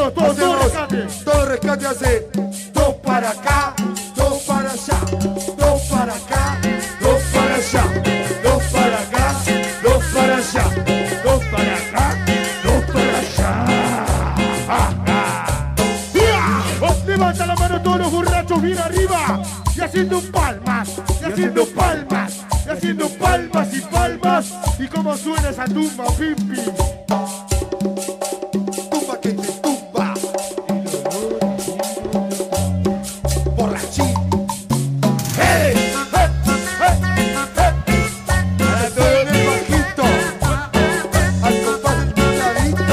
todo rescate. Todo rescate hace dos para acá, dos para allá, dos para acá, dos para allá, dos para acá, dos para allá, dos para acá, dos para allá. Levanta la mano todos los borrachos bien arriba y haciendo palmas, y haciendo palmas, y haciendo palmas y palmas. Y cómo suena esa tumba, pimpi. Tumba que te tumba. Borrachín. ¡Hey! ¡Hey! ¡Hey! ¡Hey! Para todo el bajito. Al compás del tecladito.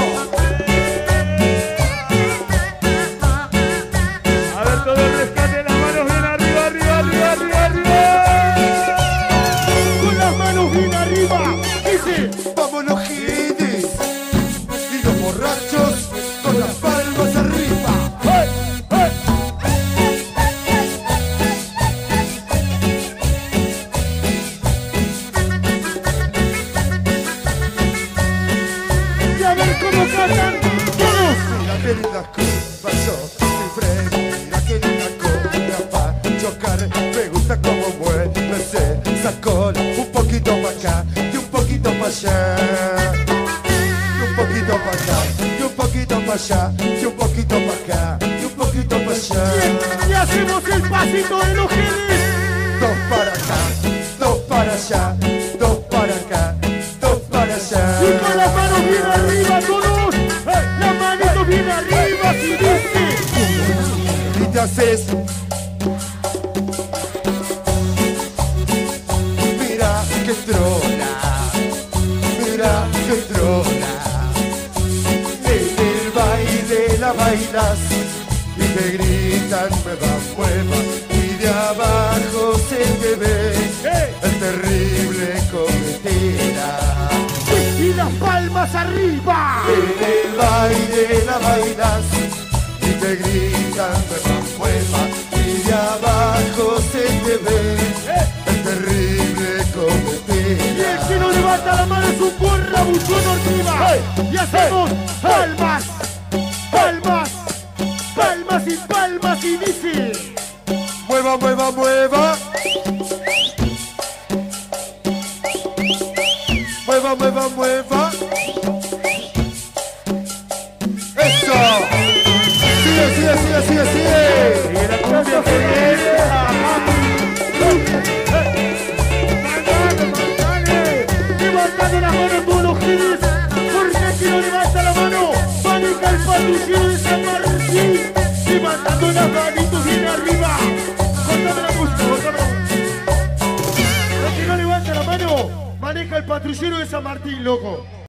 A ver, todo el rescate, las manos bien arriba, arriba, arriba, arriba, arriba. Con las manos bien arriba. Dice, Vámonos, Gidis. Y los borrachos con las palmas arriba. ¡hey! ¡hey! Y a ver cómo cantan todos. Mira qué linda curva, yo soy freno. Mira qué linda curva para chocar. Me gusta cómo mueve esa cola. Un poquito para acá y un poquito para allá. Y un poquito para acá y un poquito para allá. Y un poquito para acá y un poquito para allá. Y hacemos el pasito de los genes. Dos para acá, dos para allá. Dos para acá, dos para allá. Y con las manos bien arriba todos. Las manitos bien arriba, si dice. Y te haces. Mira que trola, mira que trola. En el baile la bailas y te gritan mueva. Y de abajo se te ve el terrible cometera. Y las palmas arriba. En el baile la bailas y te gritan mueva. Y de abajo se te ve el terrible Y el cometera. que no levanta la mano es un buen rabuchón arriba. Y hacemos palmas, palmas, palmas y palmas y dice. Mueva, mueva, mueva. Mueva, mueva, mueva. ¡Eso! ¡Sigue, sigue, sigue, sigue, sigue! Y la cumbia levantando la mano todos los giles. Porque si no levanta la mano, maneja el patrullero de San Martín. Levantando las manitos bien arriba. Cortame la música, cortame la música. El que no levanta la mano, maneja el patrullero de San Martín, loco.